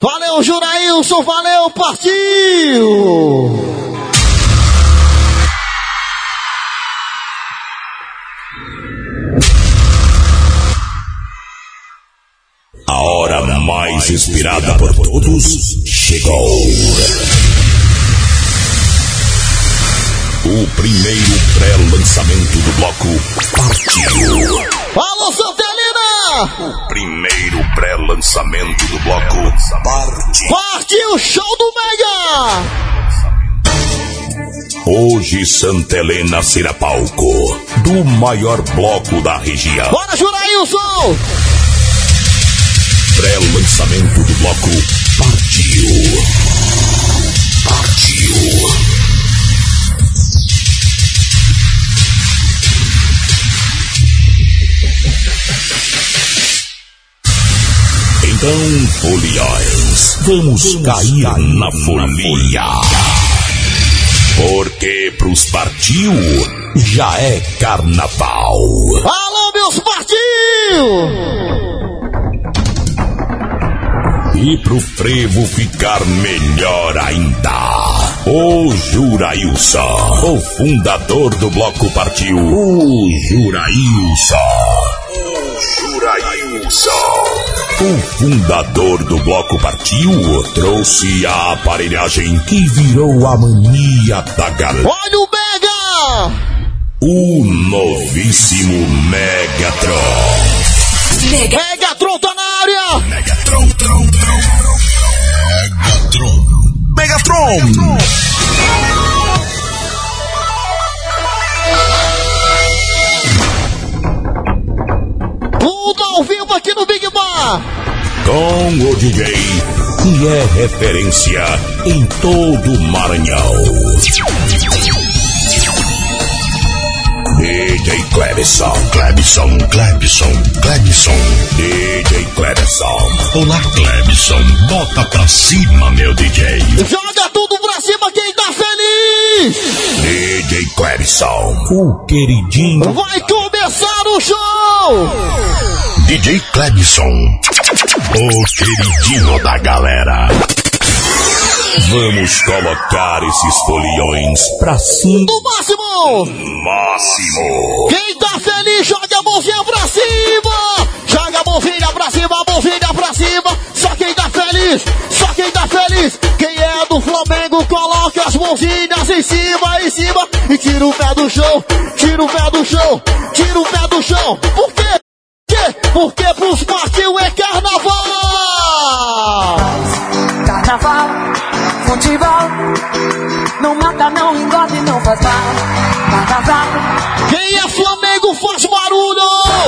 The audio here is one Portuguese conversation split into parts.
Valeu, Jurailson, valeu, partiu! A hora mais esperada por todos chegou. O primeiro pré-lançamento do bloco partiu. Alô, Santelina! O primeiro pré-lançamento do bloco partiu. Partiu, show do Mega! Hoje Santa Helena será palco do maior bloco da região. Bora, Jurailson! Pré-lançamento do bloco partiu. Partiu. Então, foliões, vamos cair na folia. Porque pros partiu já é carnaval. Alô, meus partiu! E pro frevo ficar melhor ainda, o Jurailson, o fundador do bloco partiu. O Jurailson. O fundador do bloco partiu trouxe a aparelhagem que virou a mania da galera. Olha o Mega! O novíssimo Megatron. Megatron tá na área! Megatron. Tudo ao vivo aqui no Big Bar! Com o DJ, que é referência em todo o Maranhão. DJ Clebson. DJ Clebson. Olá, Clebson. Bota pra cima, meu DJ. Joga tudo pra cima quem tá feliz! DJ Clebson. O queridinho. Vai começar o show! DJ Clebson. O queridinho da galera. Vamos colocar esses foliões pra cima. Do máximo! Quem tá feliz, joga a mãozinha pra cima! Joga a mãozinha pra cima! Só quem tá feliz! Quem é do Flamengo, coloca as mãozinhas em cima! E tira o pé do chão! Por quê? Porque pros partiu é carnaval! Carnaval, futebol, não mata, não engorda e não faz mal. Carnaval. Quem é Flamengo faz barulho!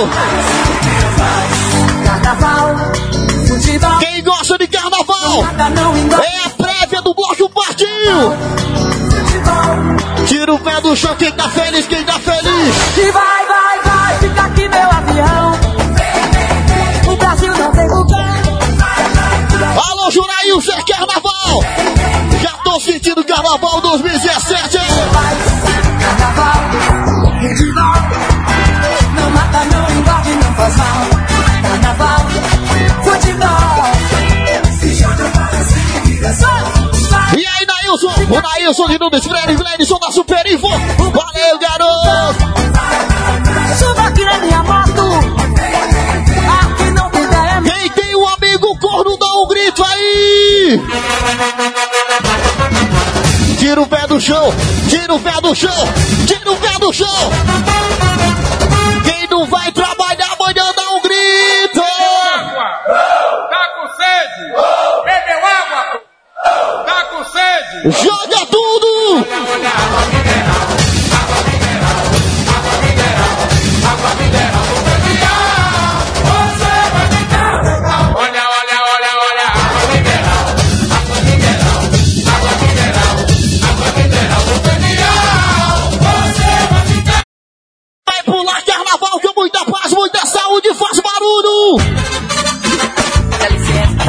Carnaval, futebol. Quem gosta de carnaval? É a prévia do bloco partiu! Tira o pé do chão, quem tá feliz! E vai, fica aqui meu avião. O Brasil não tem lugar. Alô, Jurailson, é carnaval! Já tô sentindo carnaval 2017! Carnaval, futebol, não mata, não engorda e não faz mal. Carnaval, futebol, se joga para cima e vira só. E aí, Nailson? O Nailson de Nunes, Fredson da Super Info! Valeu, garoto! Suba aqui na minha moto. Aqui não tem DM. Quem tem um amigo corno, dá um grito aí! Tira o pé do chão! Quem não vai trabalhar amanhã, dá um grito! Tá com sede? Bebeu água? Tá com sede? Joga tudo! Água mineral do Penial. Você vai ficar. Olha, água mineral do Penial. Você vai ficar. Vai pular carnaval com muita paz, muita saúde, faz barulho! Dá licença.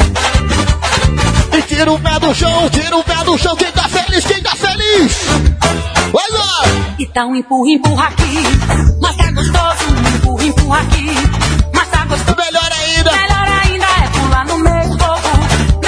E tira o pé do chão, quem tá feliz! Vai lá! E tá um empurra aqui, mas tá gostoso. Empurra aqui, mas tá gostoso. Melhor ainda é pular no meio do povo.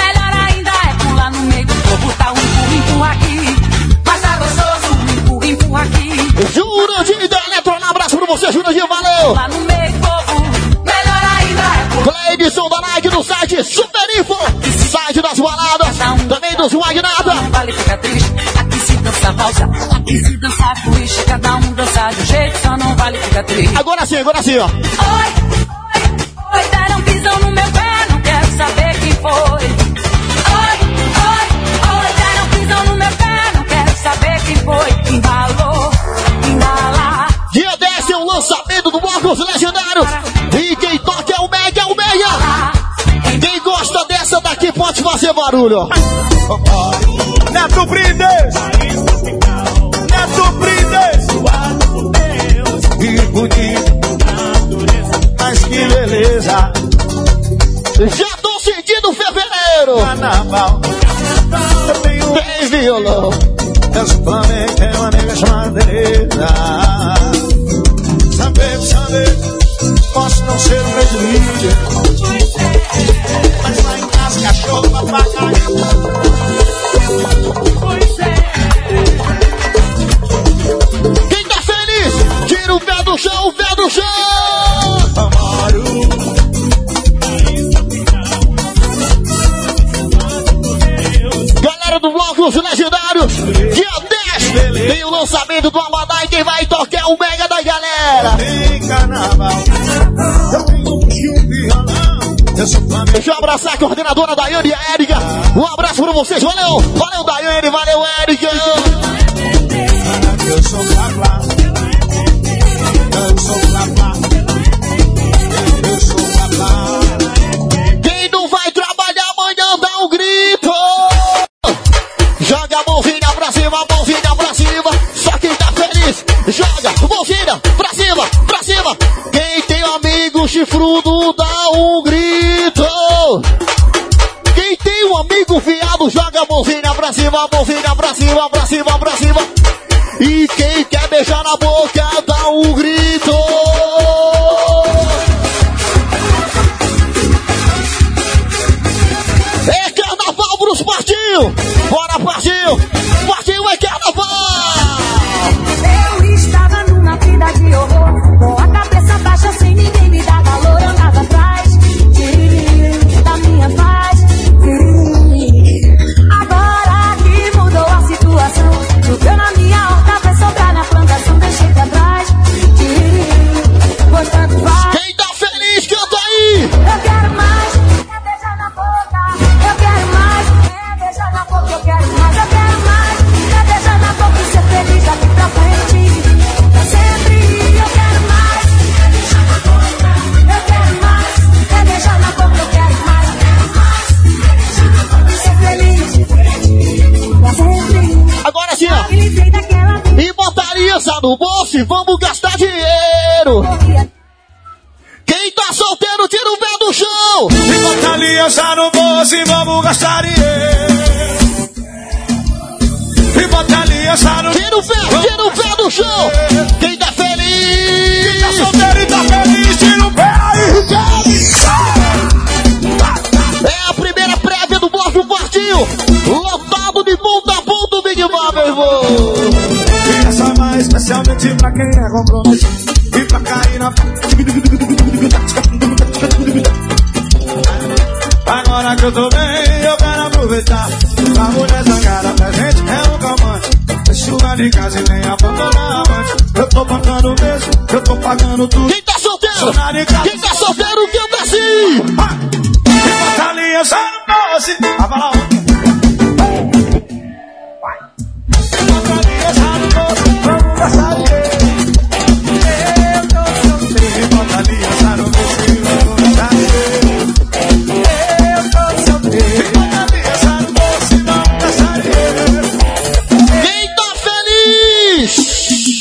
dos Magnata. Não vale ficar triste, aqui se dança valsa, aqui se dança twist, cada um dança de um jeito, só não vale ficar triste. Agora sim, ó. Oi, deram pisão no meu pé, não quero saber quem foi. Oi, deram pisão no meu pé, não quero saber quem foi. Embalou, embala. Dia 10 é o lançamento do Blocos Legendários. E quem toca é o Mega, Quem gosta dessa daqui pode fazer barulho. Neto Brindes! Que bonito, mas que beleza. Já tô sentindo fevereiro. Carnaval, eu tenho Tem violão. eu sou Flamengo, tenho uma amiga chamada Tereza. Saber, posso não ser um grande líder, mas lá em casa cachorro, papagaio. Quem tá feliz, tira o pé do chão, Amaro, Galera do Blocos Legendários, dia 10 tem o lançamento do Abadá e quem vai tocar é o Mega da galera. tem carnaval, eu tenho um violão, eu sou Flamengo. Deixa eu abraçar a coordenadora Daiane e a Érica. Um abraço pra vocês, valeu Daiane, valeu Érica. Eu sou Blá, eu sou Blá, eu sou Blá. Quem não vai trabalhar amanhã dá um grito. Joga a mãozinha pra cima. Só quem tá feliz, joga a mãozinha pra cima. Quem tem um amigo chifrudo dá um grito. Quem tem um amigo fiado joga a mãozinha pra cima. E quem quer beijar na boca dá um grito. É carnaval pros Partiu! Bora Partiu! Partiu é carnaval! Eu estava numa vida de horror, com a cabeça baixa sem ninguém me dar valor. Eu andava atrás da minha paz. Agora que mudou a situação, choveu na minha horta, vai sobrar na plantação, deixei pra trás. Pois tanto faz. Quem tá feliz, canta aí! Eu quero mais, é beijar na boca. Eu quero mais, é beijar na boca. Eu quero mais, é beijar na boca e ser feliz daqui pra frente. Sempre eu quero mais, é beijar na boca. Eu quero mais, é beijar na boca. Eu quero mais, e ser feliz pra sempre. Agora sim, ó! Me livrei daquela vida. E bota a aliança no bolso e vamos gastar dinheiro! Quem tá solteiro, tira o pé do chão! E bota a aliança no bolso e vamos gastar dinheiro. E bota a aliança no Tira o pé do chão! Quem tá feliz! Quem tá solteiro e tá feliz, tira o pé aí. É a primeira prévia do Bloco Partiu! Lotado de ponta a ponta o Big Bar, meu irmão! E essa mais especialmente pra quem é comprometido e pra cair na... Agora que eu tô bem, eu quero aproveitar. A mulher zangada presente é um calmante. Deixa o de casa e nem abandonar a amante. Eu tô pagando mesmo, eu tô pagando tudo. Quem tá solteiro? Quem tá solteiro, canta assim! E bota a aliança no doce. A bala ontem. E bota a aliança no doce. Vamos gastar dinheiro. Eu tô solteiro. E bota a aliança no doce. Vamos gastar dinheiro. Eu tô solteiro. E bota a aliança no doce. Vamos gastar dinheiro. Quem tá feliz?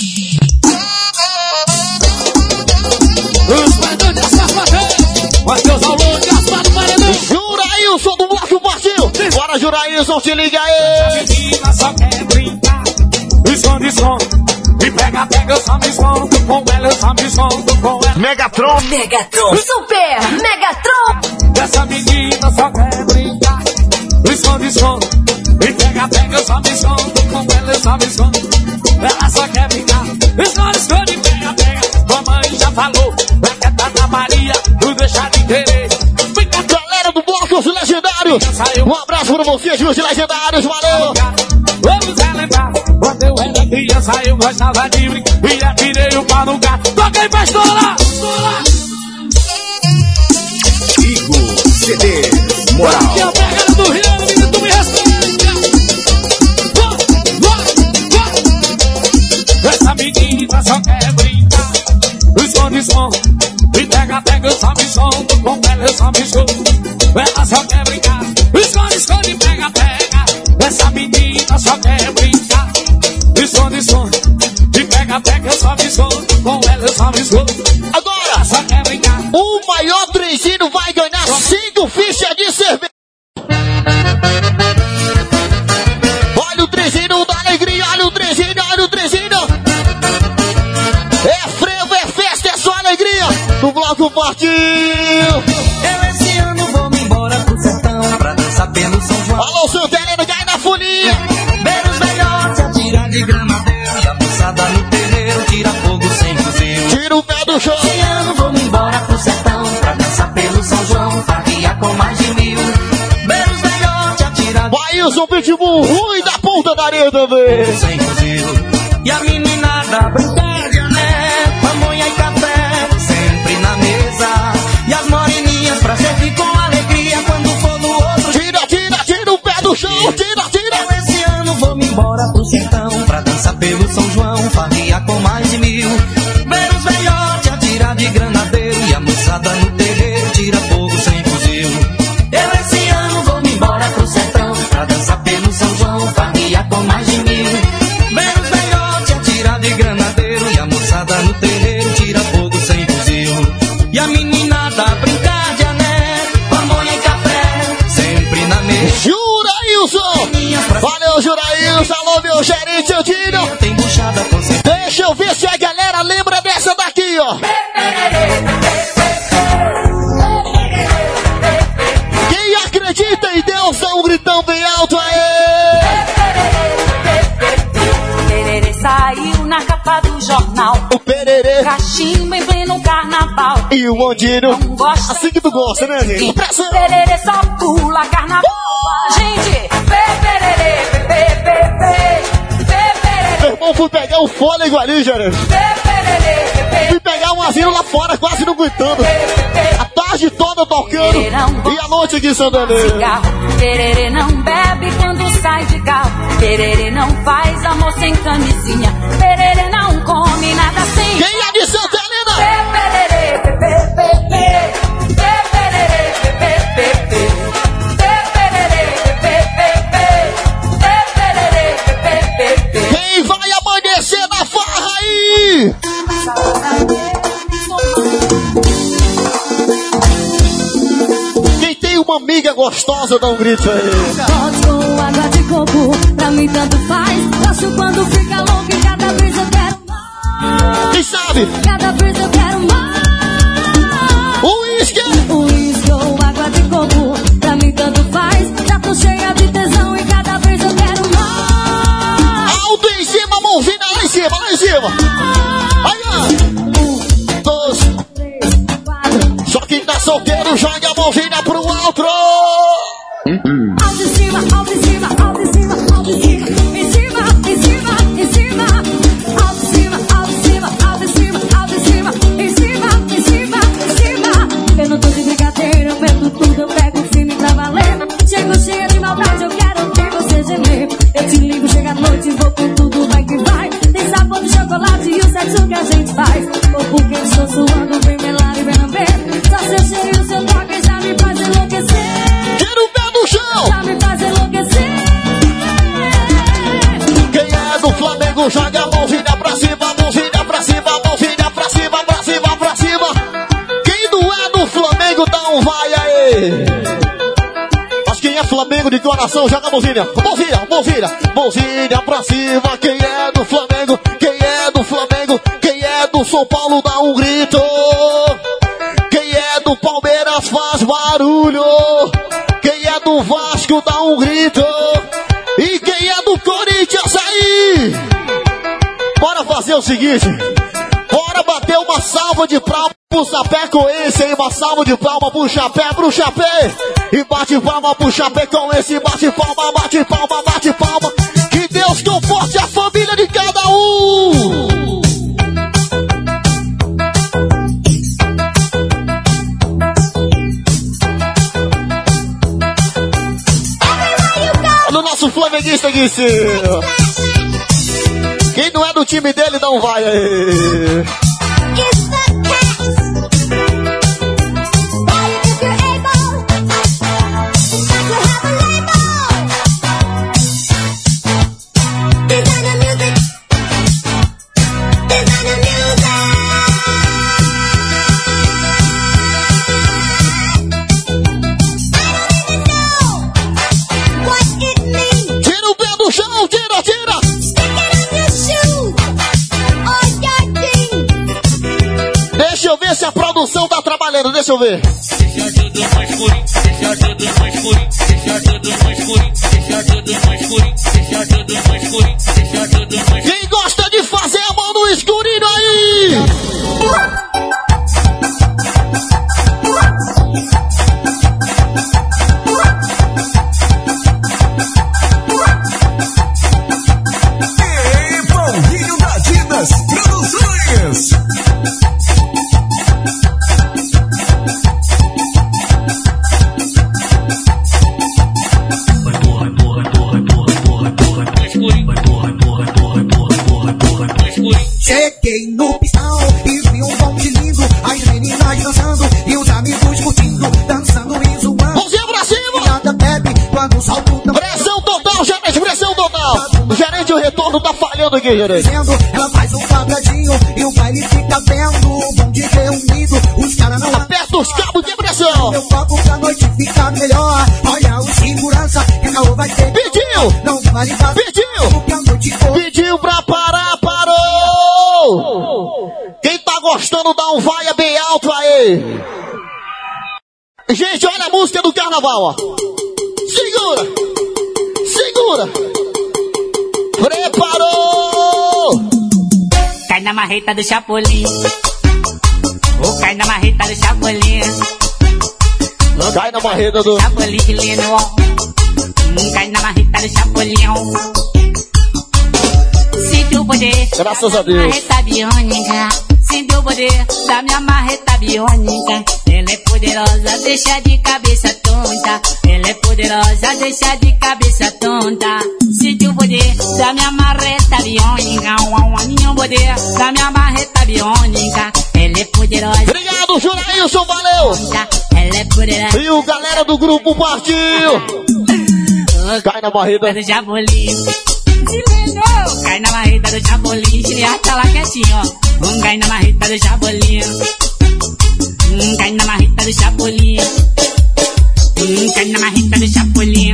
Os paredões dessa fazenda, Matheus Aulô, Gaspar do Paredão. Jurailson do Bloco Partiu! Bora, Jurailson, te liga aí! Menina só quer brincar, esconde, e pega, eu só me escondo com ela, eu só me escondo com ela. Megatron! Super Megatron. Essa menina só quer brincar, esconde, e pega, eu só me escondo com ela, eu só me escondo. Ela só quer brincar, esconde, pega. Mamãe já falou, vai cantar na Maria, não deixa de querer. Galera do Blocos Legendários! Legendário. Um abraço pra vocês, meus legendários, valeu! Vamos relembrar, quando eu era criança eu gostava de brincar e atirei o pau no gato. Toquei pra estourar! Igor CD Moral. Aqui é a pegada do Rio, menino, tu me respeita. Essa menina só quer brincar. Esconde, e pega, eu só me solto. Com ela eu só me escondo. Ela só quer brincar. Esconde, pega. Essa menina só quer brincar. Esconde, e pega, eu só me solto. Com ela eu só me escondo. Agora, ela só quer brincar. o maior trenzinho vai ganhar 5 fichas de cerveja. Olha o trenzinho da alegria, olha o trenzinho. É frevo, é festa, é só alegria. No bloco partiu. Eu esse ano vou me embora pro sertão pra dançar pelo São João. Alô, Santelena, cai na folia. Ver os velhotes atirar de granadeiro e a moçada no terreiro tira fogo sem fuzil. Tira o pé do chão. Esse ano vou me embora pro sertão pra dançar pelo São João, farriar com mais de 1000. Ver os velhotes atirar Bailson Pitbull, ruim da ponta da areia também. sem fuzil. E a meninada brincar de ané, pamonha e café sempre na mesa. E as moreninhas pra servir com alegria quando for no outro. Tira o pé do chão, tira. Eu esse ano vou me embora pro sertão pra dançar pelo São João, farriar com mais de 1000. Ver os velhotes atirar de granadeiro e a moçada no terreiro tira fogo sem fuzil. Eu esse ano vou me embora pro sertão pra dançar pelo São João, farriar com mais de 1000. Ver os velhotes atirar de granadeiro e a moçada no terreiro tira fogo sem fuzil. E a meninada brincar de ané, pamonha e café sempre na mesa. Jurailson! Valeu, Jurailson! Alô, meu gerente Antínio! Tem buchada com certeza. Deixa eu ver se a galera lembra dessa daqui, ó! Quem acredita em Deus, dá um gritão bem alto aí! Pererê saiu na capa do jornal. O Pererê Cachimbo em pleno carnaval. e o Ondino. Não gosta Assim que tu gosta, né, gente? Pressão! Pererê só pula carnaval. Gente, pererê, Meu irmão, fui pegar o fôlego ali, gerente. Fui pegar um asilo lá fora, quase não aguentando. A tarde toda tocando. E a noite aqui em Santa Helena. Pererê não bebe quando sai de carro. Pererê não faz amor sem camisinha. Pererê não come nada sem. Quem é de Santa Helena? Quem vai amanhecer na farra aí? Quem tem uma amiga gostosa, dá um grito aí. Pode com água de coco, pra mim tanto faz. Gosto quando fica louco e cada vez eu quero mais. Quem sabe? Cada vez eu quero mais. Uísque! Uísque ou água de coco, pra mim tanto faz. Já tô cheia de tesão e cada vez eu quero mais. Alto em cima, mãozinha lá em cima, lá em cima. Aí, ó. 2, 3, 4. só quem tá solteiro joga a mãozinha pro alto. Alto em cima, alto em cima, alto em cima, alto em cima. Em cima, em cima, em cima. Alto em cima, alto em cima, alto em cima, alto em cima. Em cima, em cima, em cima. Eu não tô de brincadeira, eu pego tudo, eu pego firme pra valer. Chego cheia de maldade, eu quero ver você gemer. Eu te ligo, chega à noite, vou com tudo, vai que vai. Tem sabor de chocolate e o sexo que a gente faz. Corpo quente, estou suando, vem melar e vem lamber. Só seu cheiro, seu toque já me faz enlouquecer. Tira o pé do chão. Já me faz enlouquecer. Quem é do Flamengo joga a mãozinha pra cima, mãozinha pra cima, mãozinha pra cima, pra cima, pra cima. Quem não é do Flamengo, dá um vai aí. Mas quem é Flamengo de coração, joga a mãozinha. Mãozinha, mãozinha, mãozinha pra cima. Quem é do Flamengo, quem é do Flamengo, quem é do São Paulo, dá um grito. Quem é do Palmeiras faz barulho. Quem é do Vasco, dá um grito. E quem é do Corinthians aí? Bora fazer o seguinte. Bora bater uma salva de palmas. Pro Chapé com esse aí, uma salva de palma pro Chapé. E bate palma pro Chapé com esse, bate palma. Que Deus conforte a família de cada um. No nosso flamenguista disse: quem não é do time dele não vai aí. Se a produção tá trabalhando, deixa eu ver. Quem gosta de fazer a mão no escurinho aí? Paulinho da Dinas Produções. Cheguei no pistão e vi um monte lindo, as meninas dançando e os amigos curtindo, dançando e zoando. Mãozinha pra cima! Nada bebe quando o salto não... Pressão total, gerente, pressão total! O gerente, o retorno tá falhando aqui, gerente. Ela faz um quadradinho e o baile fica vendo. O bonde reunido, os caras não... Aperta os cabos de pressão! Eu foco pra noite ficar melhor. Olha o segurança, que a caô vai ter. Pediu! Não vale vazar. Pediu! Porque a noite for... Pediu pra parar, parou! Quem tá gostando, dá um vaia bem alto aí! Gente, olha a música do carnaval, ó! Segura! Segura! Preparou! Cai na marreta do Chapolin. Oh, cai na marreta do Chapolin. Oh, Cai na marreta do... Chapolin, que lindo. Cai na marreta do Chapolin. Sinto o poder Graças a da Deus. marreta biônica. Sinto o poder da minha marreta biônica. Ela é poderosa, deixa de cabeça tonta. Ela é poderosa, deixa de cabeça tonta. Sinto o poder da minha marreta biônica. Minha poder da minha marreta biônica. Ela é poderosa. Obrigado, Jurailson, valeu! Ela é poderosa. E o galera do grupo partiu! Cai na marreta do Chapolin. Cai na marreta do Chapolin. Giliar tá lá quietinho, ó. Cai na marreta do Chapolin. Cai na marreta do Chapolin. Cai na marreta do Chapolin.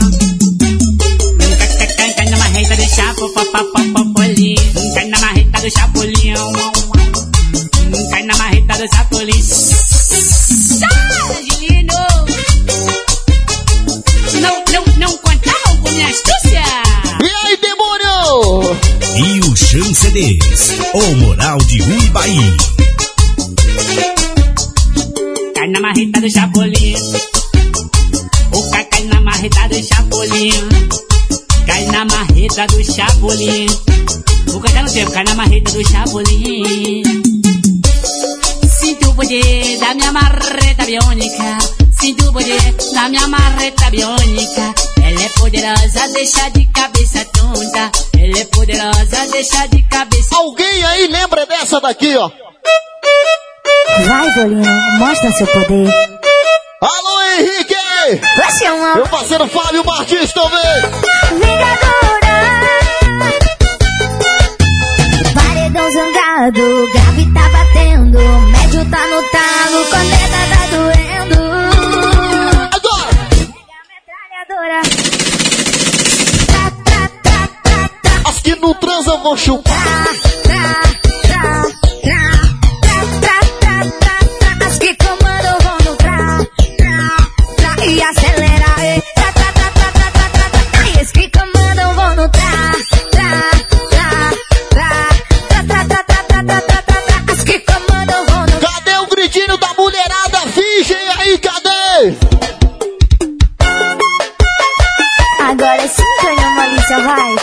Cai na marreta do Chapolin. Cai na marreta do Chapolin. Cai na marreta do Chapolin. Sai, Gilino! Não contavam com minha astúcia? E aí, demônio? E o Chan CDs, o moral de Uibaí. Cai na marreta do Chapolin. O cai na marreta do Chapolin. Cai na marreta do Chapolin. Vou cantar no tempo, cai na marreta do Chapolin. Sinto o poder da minha marreta biônica. Sinto o poder da minha marreta biônica. Ela é poderosa, deixa de cabeça tonta. Ela é poderosa, deixa de cabeça... Alguém aí lembra dessa daqui, ó? Vai, Golino, mostra seu poder. Alô, Henrique! Você é uma Meu parceiro Fábio Martins também! vingadora. Paredão zangado, grave tá batendo, médio tá no talo, corneta tá doendo. Agora! Metralhadora. Tá, tá, tá, tá, tá. As que não transam vão chupar. As que comandam vão no e acelera. As que comandam vão no as que comandam vão no... Cadê o gritinho Agora sim, Tânia Malícia, vai.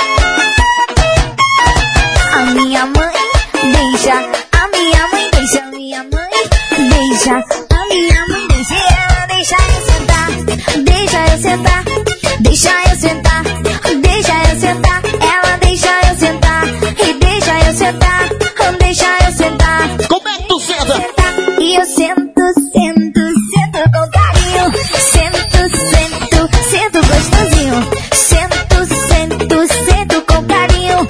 A minha mãe deixa, a minha mãe deixa, a minha mãe deixa, a minha mãe deixa, ela deixa eu sentar, deixa eu sentar, deixa eu sentar, deixa eu sentar, ela deixa eu sentar, e deixa eu sentar, deixa eu sentar. Como é que tu senta? E eu sento, sento, sento com carinho, sento gostosinho, sento com carinho,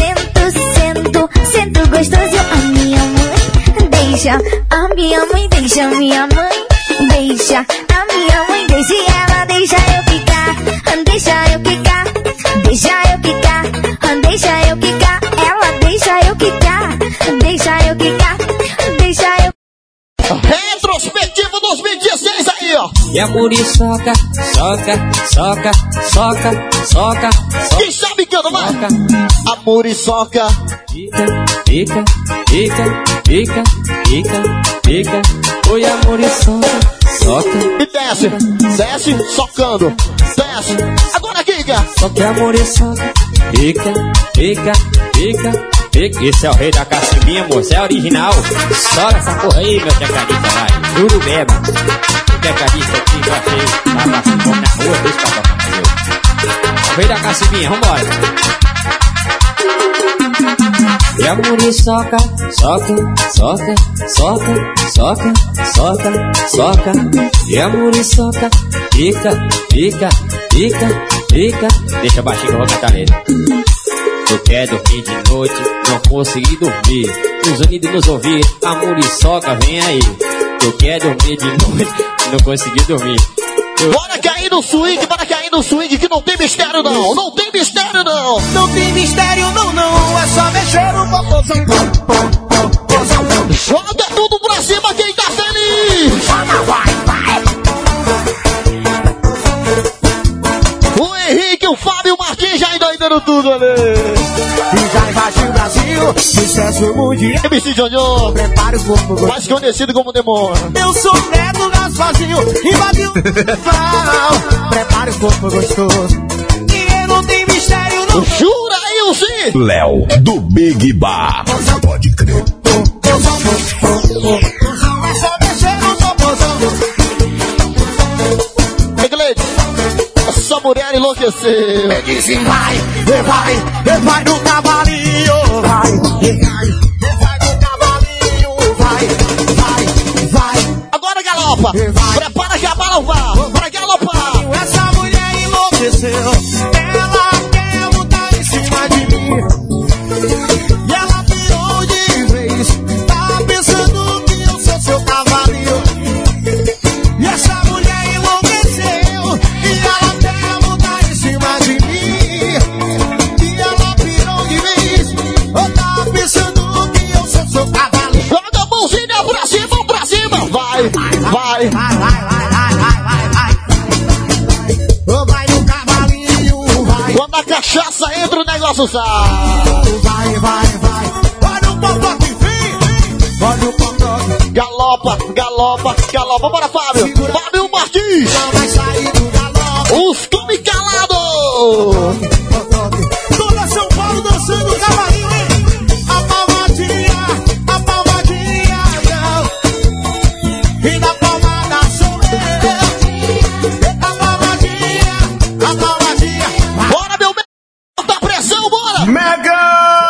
sento gostosinho. A minha mãe deixa, a minha mãe deixa, a minha mãe deixa, a minha mãe deixa, e ela deixa eu ficar, deixa eu ficar, deixa eu ficar, deixa eu ficar, ela deixa eu ficar, deixa eu ficar, deixa eu. Retrospectivo 2016 aí, ó. E a muriçoca, soca. Quem sabe canta, vai. A muriçoca. Fica. Oi, a muriçoca, soca. E desce, socando. Desce. Agora, Giga. Só que a muriçoca, fica. Esse é o rei da cacimbinha, moço, é original. Soca essa porra aí, meu tecladista, vai. Juro mesmo. O tecladista aqui, eu achei, tava assim, como na rua, dois pra tocar, meu. O rei da cacimbinha, vambora. E a muriçoca, soca. E a muriçoca, fica. Deixa baixinho que eu vou cantar ele. Tu quer dormir de noite, não consegui dormir. Os unidos nos ouvir, a muriçoca vem aí. Tu quer dormir de noite, não consegui dormir. Bora cair no swing, que não tem mistério não. Não tem mistério não. Não tem mistério não, é só mexer no popozão. Joga tudo pra cima quem tá feliz. O Henrique, o Fábio e o Martins já endoidando tudo ali. E já invadiu o Brasil, sucesso mundial. MC Jojo, Prepara o corpo, mais conhecido como Demônio. eu sou neto Gasparzinho, invadiu o prepara o corpo gostoso. E não tem mistério não. Jura aí o sim. Léo, do Big Bar. Pode crer. É só mexer no popozão. Gleide, essa mulher enlouqueceu. Dizem vai no cavalinho, vai no cavalinho, vai. Agora galopa. Prepara que a bala vai galopar. Essa mulher enlouqueceu, ela quer montar em cima de mim. E ela pirou de vez, tá pensando que eu sou seu cavalinho. E essa mulher enlouqueceu, e ela quer montar em cima de mim. E ela pirou de vez, tá pensando que eu sou seu cavalinho. Joga a mãozinha pra cima. Vai. Vai no cavalinho, vai. Quando a cachaça entra, o negócio sai. Vai. Olha o popote, vem. Olha o popote. Galopa. Bora, Fábio. Fábio Martins. Não vai sair do galope. Os come calado. Toda São Paulo dançando o cavalinho, hein? A palmadinha, não. E na palmada sou eu. A palmadinha. Bora, meu bem. Bota a pressão, bora. Mega!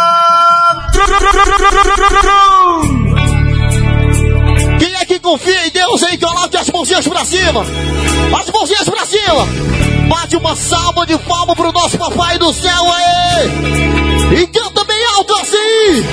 Quem é que confia em Deus aí? Coloque as mãozinhas pra cima. As mãozinhas pra cima. Bate uma salva de palmas pro nosso papai do céu aí. E canta bem alto assim.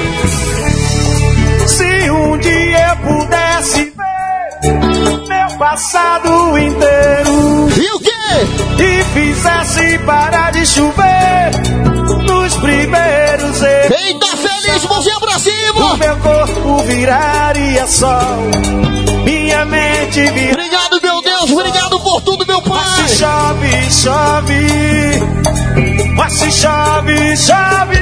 Se um dia eu pudesse ver meu passado inteiro E o quê? e fizesse parar de chover nos primeiros erros, Quem tá feliz, mãozinha pra o cima. meu corpo viraria sol, minha mente viraria. Obrigado, meu Deus. Obrigado por tudo, meu pai. Mas se chove, mas se chove,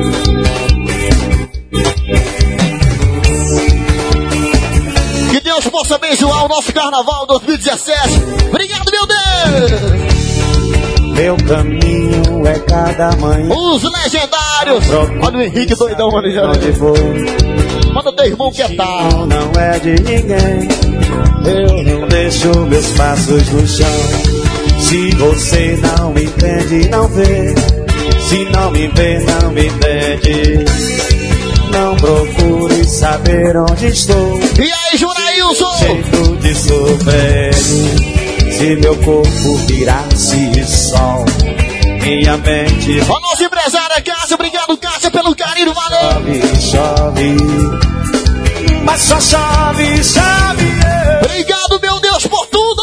Que Deus Força Visual, nosso Carnaval 2017. Obrigado, meu Deus! Meu caminho é cada manhã. Os legendários. Olha o Henrique doidão ali já. Onde vou? Manda teu irmão que tá. Não é de ninguém. Eu não deixo meus passos no chão. Se você não me entende, não vê. Se não me vê, não me entende. Não procure saber onde estou. E aí, Jurailson? Jeito de sofrer. Se meu corpo virasse sol, minha mente. O nosso empresário é Cássio. Obrigado, Cássio, pelo carinho. Valeu. Chove, mas só chove, chove. Obrigado, meu Deus, por tudo.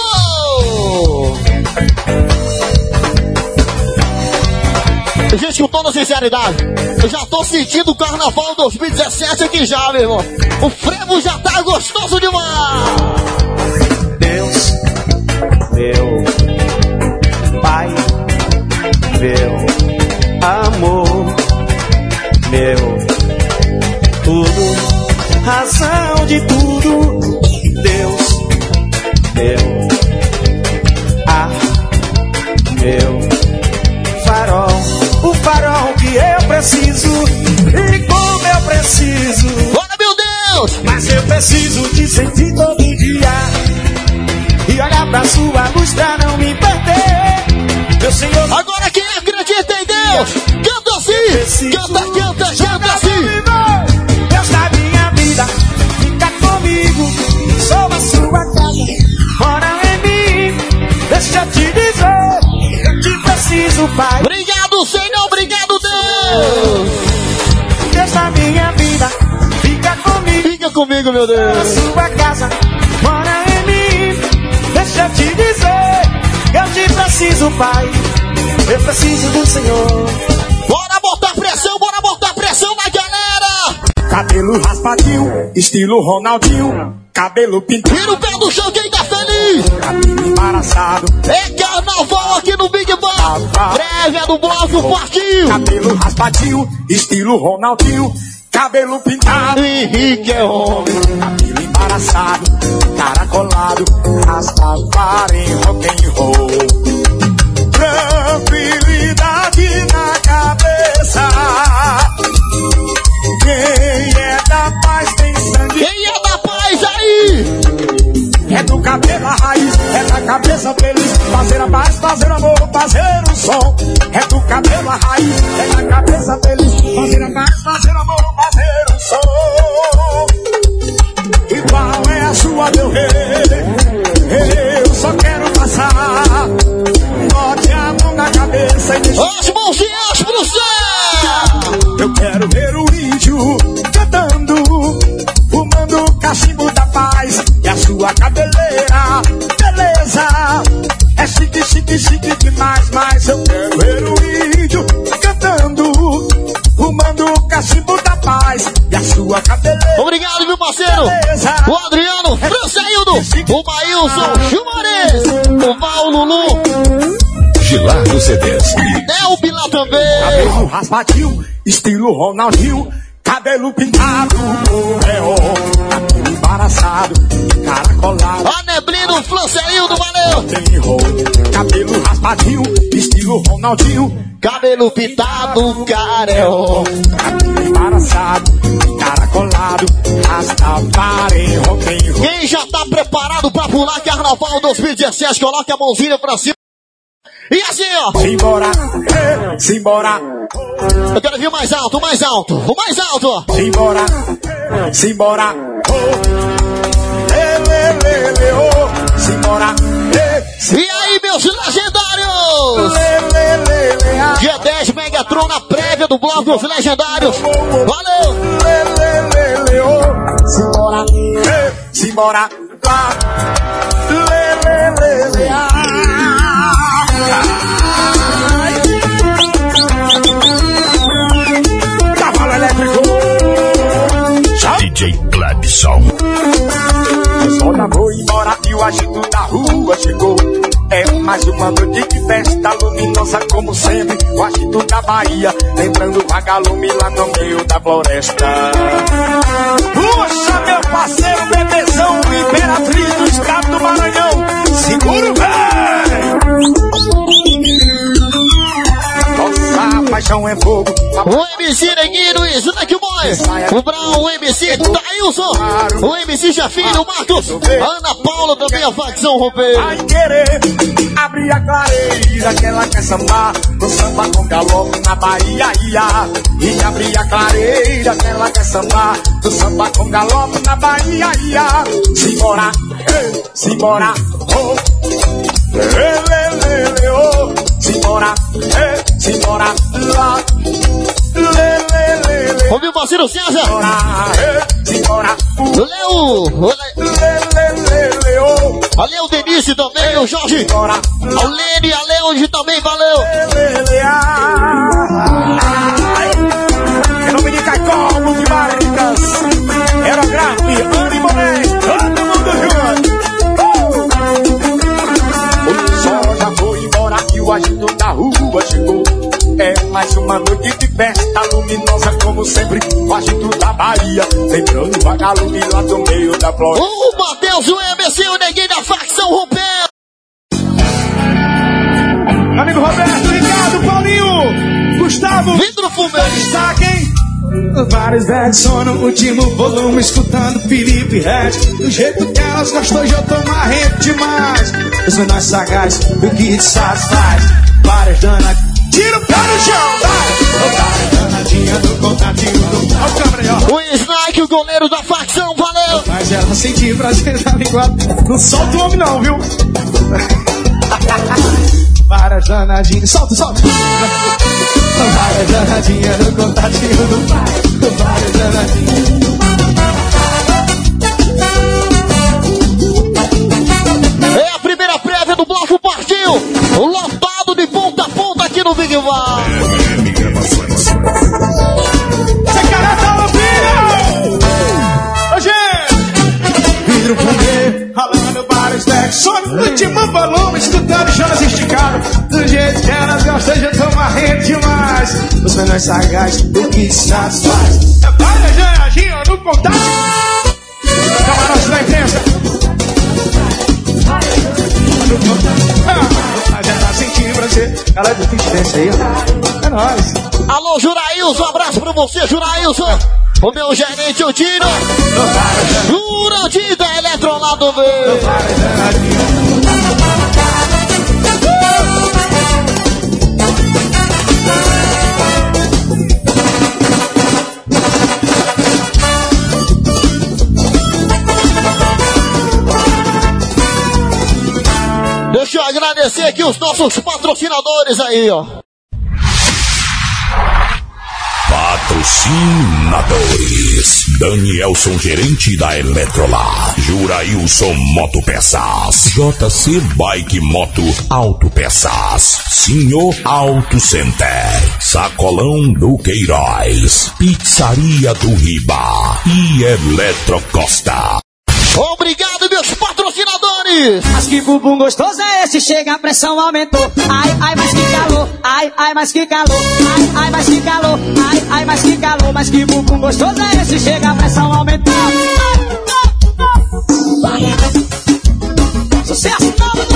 Gente, com toda sinceridade, eu já tô sentindo o Carnaval 2017 aqui já, meu irmão. O frevo já tá gostoso demais. Deus, meu Pai, meu amor, meu tudo, razão de tudo. Deus, meu ar, meu farol, o farol que eu preciso e como eu preciso. Bora, meu Deus! Mas eu preciso te sentir todo dia e olhar pra sua luz pra não me perder. Meu Senhor, agora quem acredita em Deus, canta assim, canta assim. Deus da minha vida, fica comigo, sou a sua casa, mora em mim. Deixa eu te dizer, eu te preciso, Pai. Obrigado, Senhor, obrigado, Deus. Deus da minha vida, fica comigo. Fica comigo, meu Sou Deus. a sua casa, mora em mim. Deixa eu te dizer, eu te preciso, Pai. Eu preciso do Senhor. Bora botar pressão na galera. Cabelo raspadinho, estilo Ronaldinho. Cabelo pintado. Tira o pé do chão, quem tá feliz. Cabelo embaraçado. É carnaval aqui no Big Bang. Prévia do bloco partiu. Cabelo raspadinho, estilo Ronaldinho. Cabelo pintado. Henrique é homem. Cabelo embaraçado, caracolado. Rastafari em rock and roll. Tranquilidade na cabeça. Quem é da paz tem sangue. Quem é da paz aí? É do cabelo a raiz, é da cabeça feliz. Fazer a paz, fazer amor, fazer o som. É do cabelo a raiz, é da cabeça feliz. Fazer a paz, fazer amor, fazer o som. E qual é a sua, meu rei? Eu só quero passar. Bote a mão na cabeça e deixa. As mãozinhas pro céu. Eu quero ver o índio cantando, fumando cachimbo da paz. E a sua cabeleira, beleza, é chique, chique, chique demais. Mas eu quero ver o índio cantando, fumando cachimbo da paz. E a sua cabeleira. Obrigado, meu parceiro. Beleza. O Adriano, Franceildo, o Maílson, Chumares, o Val Lulu, Gilardo CDs. Delbi lá também. Cabelo raspadinho, estilo Ronaldinho. Cabelo pintado, coreó. Cabelo embaraçado, caracolado. A Neblino, Franceildo, valeu. Tem rolo. Cabelo raspadinho, estilo Ronaldinho. Cabelo pintado, careó. Cabelo embaraçado, caracolado. Rastafari, rock and roll. Quem já tá preparado pra pular Carnaval 2017, coloca a mãozinha pra cima. E assim, ó. Simbora, simbora. Eu quero vir mais alto, mais alto. O mais alto, ó. Simbora, simbora. Simbora. E aí, meus legendários? Dia 10, Megatron na prévia do bloco dos legendários. Valeu! Simbora, simbora. Cavalo elétrico. DJ Clebson. O sol da vou embora e o agito da rua chegou. É mais uma noite de festa luminosa como sempre. O agito da Bahia lembrando vagalume lá no meio da floresta. Puxa, meu parceiro, bebezão, imperatriz do estado do Maranhão. Segura o velho. Nossa, paixão é fogo. O MC Neguinho, o Snack Boy, o Brown, o MC Tailson, o MC Jafinho, o Marcos, a Ana Paula também, a facção romper. Vai querer abrir a clareira que ela quer sambar no samba com galope na Bahia, ia. E abrir a clareira que ela quer sambar no samba com galope na Bahia, ia. Simbora, simbora, oh, oh, simbora, simbora, lá. Ouviu o parceiro César? Simbora, Léo, ali é o Denise também, o Jorge, a Lene, a Leonde também, valeu. Em nome de Caicó, de Maricas, Aerograve, Anne Monet, todo mundo junto. O sol já foi embora e o agito da rua chegou. É mais uma noite de festa luminosa como sempre, o agito da Bahia, lembrando vagalume lá do meio da floresta. O Matheus, o MC, o Neguinho da facção romper. Amigo Roberto, Ricardo, Paulinho, Gustavo, Vidro Fumê. Destaque, hein? Vários velhos sono, último volume, escutando Felipe Red. Do jeito que elas gostam, hoje eu tô marrento demais. Os menores sagazes, do que te satisfaz. Várias danas, tira o pé no chão, vai! Várias danadinhas do contatinho do... Olha o câmera aí, ó. O Snake, o goleiro da facção, valeu. Mas ela sentir prazer na linguada. Não solta o homem não, viu? Várias danadinhas, solta, solta! Várias danadinhas no contatinho do pai. Várias danadinhas. É a primeira prévia do bloco partiu. Lotado de ponta a ponta aqui no Big Bar. Você careta, Lupinho! Ô, gente! Vidro fumê, ralando vários decks. Só no último volume, escutando choras esticadas. Do jeito que elas gostam, já tô marrendo demais. Os menores sagazes, do que satisfaz. É várias janadinhas no contato. Camarote da imprensa. Mas ela sentiu prazer. Ela é do Fitness aí, ó. É nóis. Alô, Jurailson, um abraço pra você, Jurailson. O meu gerente, o Tino. Jurandir da Eletrolado V. Deixa eu agradecer aqui os nossos patrocinadores aí, ó. Patrocinadores: Danielson, gerente da Eletrolar. Jurailson Motopeças. JC Bike Moto Autopeças. Senhor Auto Center. Sacolão do Queiroz. Pizzaria do Riba. E Eletrocosta. Obrigado, meus patrocinadores! Mas que bumbum gostoso é esse? Chega, a pressão aumentou. Ai, ai, mas que calor. Ai, ai, mas que calor. Ai, ai, mas que calor. Ai, ai, mas que calor. Mas que bumbum gostoso é esse? Chega, a pressão aumentou. Sucesso novo,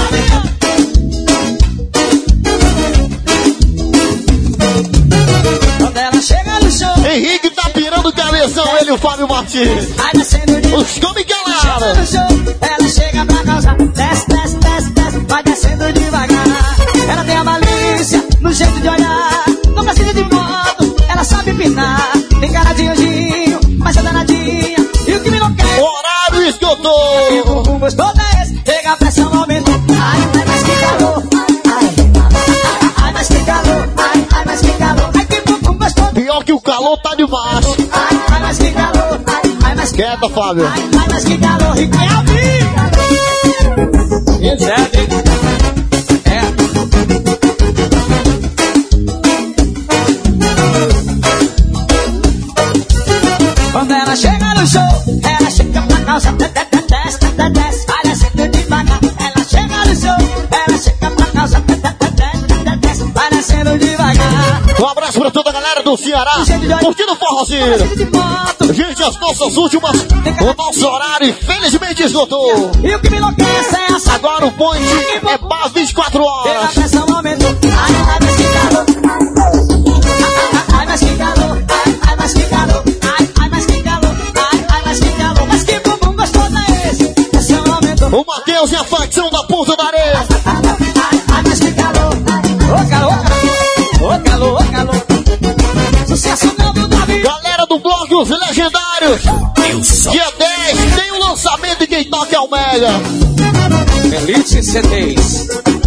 quando ela chega no show, Henrique tá pirando cabeção, ele e o Fábio Martins. vai descendo de Os come galera! no show, ela chega pra causar. Desce, desce, desce, desce, vai descendo devagar. Ela tem a malícia no jeito de olhar. Não precisa de moto, ela sabe pinar. Tem cara de anjinho, mas é danadinha. E o que me enlouquece? Horário esgotou! E o bumbum gostoso é esse? Chega, a pressão aumentou. Ai, ai, mas que calor. Ai, ai, mas que calor. Ai, ai, mas que calor. Ai, que bumbum gostoso. Pior que o calor tá demais. Ai, ai, mas que calor. Ai, ai, mas que Quieta, Fábio. ai, ai, mas que calor. E quem é a vida? Quando ela chega no show, ela chega pra calça, desce, desce, vai descendo devagar. Ela chega no show, ela chega pra calça, desce, vai descendo devagar. Um abraço pra toda a galera do Ceará, curtindo o forrozinho. de moto. Gente, as nossas últimas, o nosso horário infelizmente esgotou. E o que me enlouquece é essa. Agora o point é bar 24 A horas. pressão aumentou. Ai, ai, mas que calor. Ai, mas que calor. Ai, mas que calor. Ai, mas que calor. Ai, mas que calor. Mas que bumbum gostoso é esse? A pressão aumentou. O Matheus e a facção da Ponta da Areia. Ai, mas que calor. Ô calor, ô calor, ô calor. Sucesso novo da vida. Galera do blog Os Legendários. Dia 10 tem o lançamento e quem toca é o Mega. Elite CDs.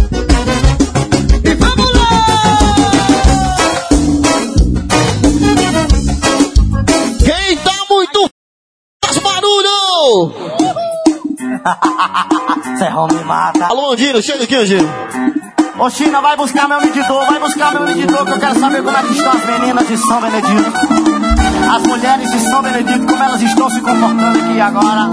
E vamos lá. Quem tá muito faz barulho. Ferrão me mata. Alô, Andino, chega aqui, Andino. Ô China, vai buscar meu medidor, que eu quero saber como é que estão as meninas de São Benedito. As mulheres de São Benedito, como elas estão se comportando aqui agora.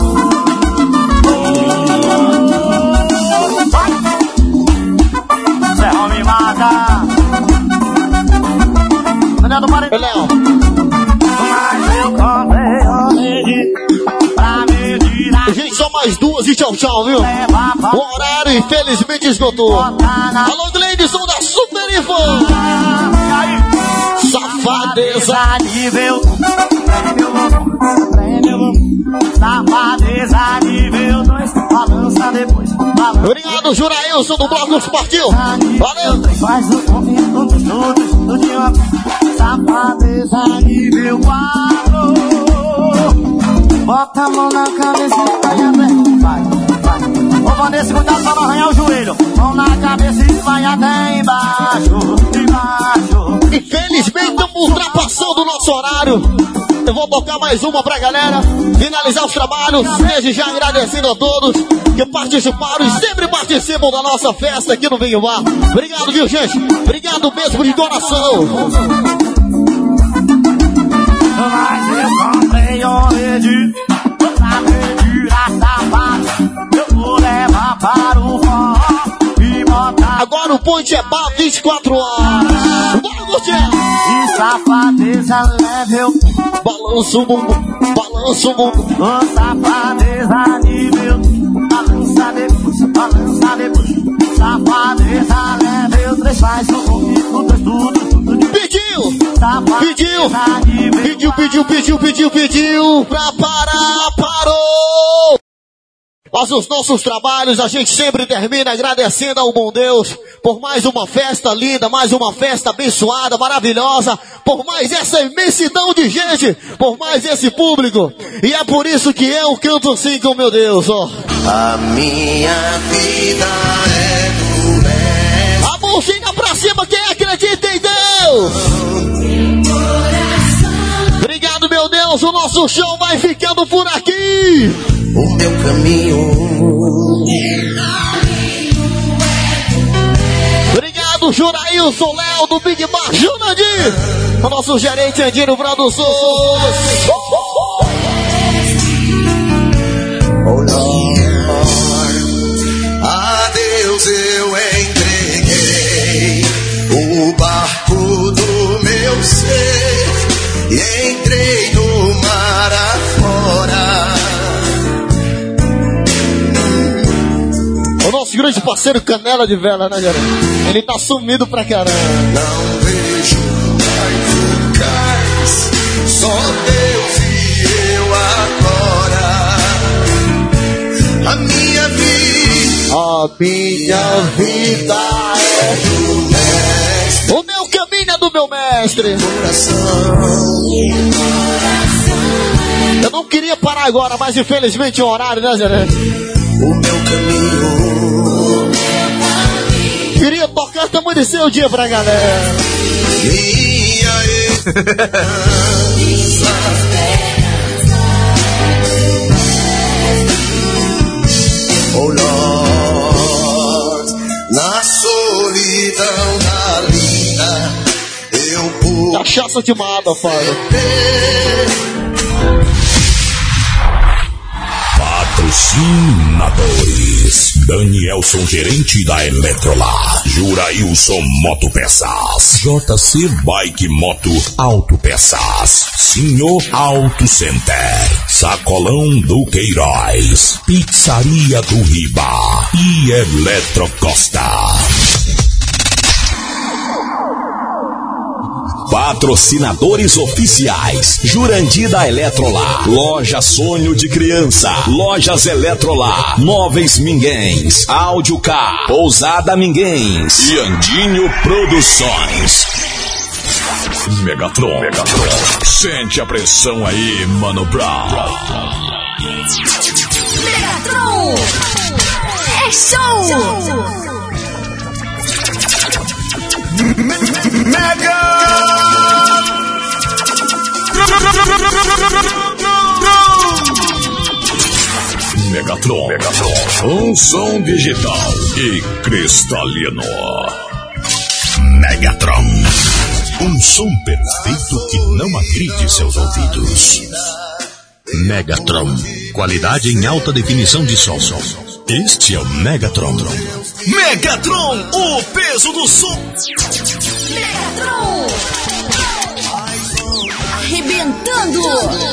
Ferrão me mata. Menino do Parede. Ô, Léo. Mas eu comprei um medidor pra medir a Gente, só mais duas e tchau, tchau, viu? leva pra O horário infelizmente esgotou. botar na Alô, Gleidson da Super Info. Safadeza. nível Safadeza nível 2. Balança depois. Balança. Obrigado, Jurailson do Bloco Esportivo. Valeu. Faz o momento dos todos do dia. Safadeza nível 4. Bota a mão na cabeça e vai até. Vai. Ô Vanessa, cuidado pra não arranhar o joelho. Mão na cabeça e vai até embaixo. Infelizmente estamos ultrapassando o nosso horário. Eu vou tocar mais uma pra galera finalizar os trabalhos. Desde já agradecendo a todos que participaram e sempre participam da nossa festa aqui no Vinho Bar. Obrigado, viu, gente? Obrigado mesmo de coração. Mas eu comprei um rede pra medir a sapato. Eu vou levar para o forró e botar. Agora o ponte é bar 24 horas. Bora, Gutiérrez! E safadeza level. Balança o bumbum, balança o bumbum. Ô safadeza nível. Balança depois. Safadeza level 3. Faz o comigo, tudo de Pediu pra parar, parou! Mas os nossos trabalhos a gente sempre termina agradecendo ao bom Deus por mais uma festa linda, mais uma festa abençoada, maravilhosa, por mais essa imensidão de gente, por mais esse público. E é por isso que eu canto assim com meu Deus, ó. A minha vida é do resto. A mãozinha pra cima, quem acredita em Deus? Obrigado, meu Deus, o nosso show vai ficando por aqui. O meu caminho. Obrigado, Jurailson, Léo do Big Bar, Junandir, o nosso gerente Andino Produções. Oh Lord, a Deus eu entreguei o barco do meu ser e entrei no mar afora. O nosso grande parceiro Canela de Vela, né, galera? Ele tá sumido pra caramba. Não vejo mais lugares, só Deus e eu agora. A minha vida é do mestre. O meu caminho é do meu mestre. Eu não queria parar agora, mas infelizmente é o horário, né, Zé? O meu caminho. Queria tocar tamanho de seu dia pra galera. Minha esperança. Oh Lord, na solidão da linda, eu pude Cachaça de mata, Fábio. Patrocinadores. Danielson, gerente da Eletrolar. Jurailson Motopeças. JC Bike Moto Autopeças. Senhor Auto Center. Sacolão do Queiroz. Pizzaria do Riba. E Eletrocosta. Patrocinadores oficiais: Jurandir da Eletrolar, Loja Sonho de Criança, Lojas Eletrolar, Móveis Minguens, Áudio K, Pousada Minguens e Andinho Produções. Megatron, sente a pressão aí, Mano Brown. Megatron é show! Megatron, um som digital e cristalino. Megatron, um som perfeito que não agride seus ouvidos. Megatron, qualidade em alta definição de som. Este é o Megatron. Megatron, o peso do som. Megatron! Arrebentando!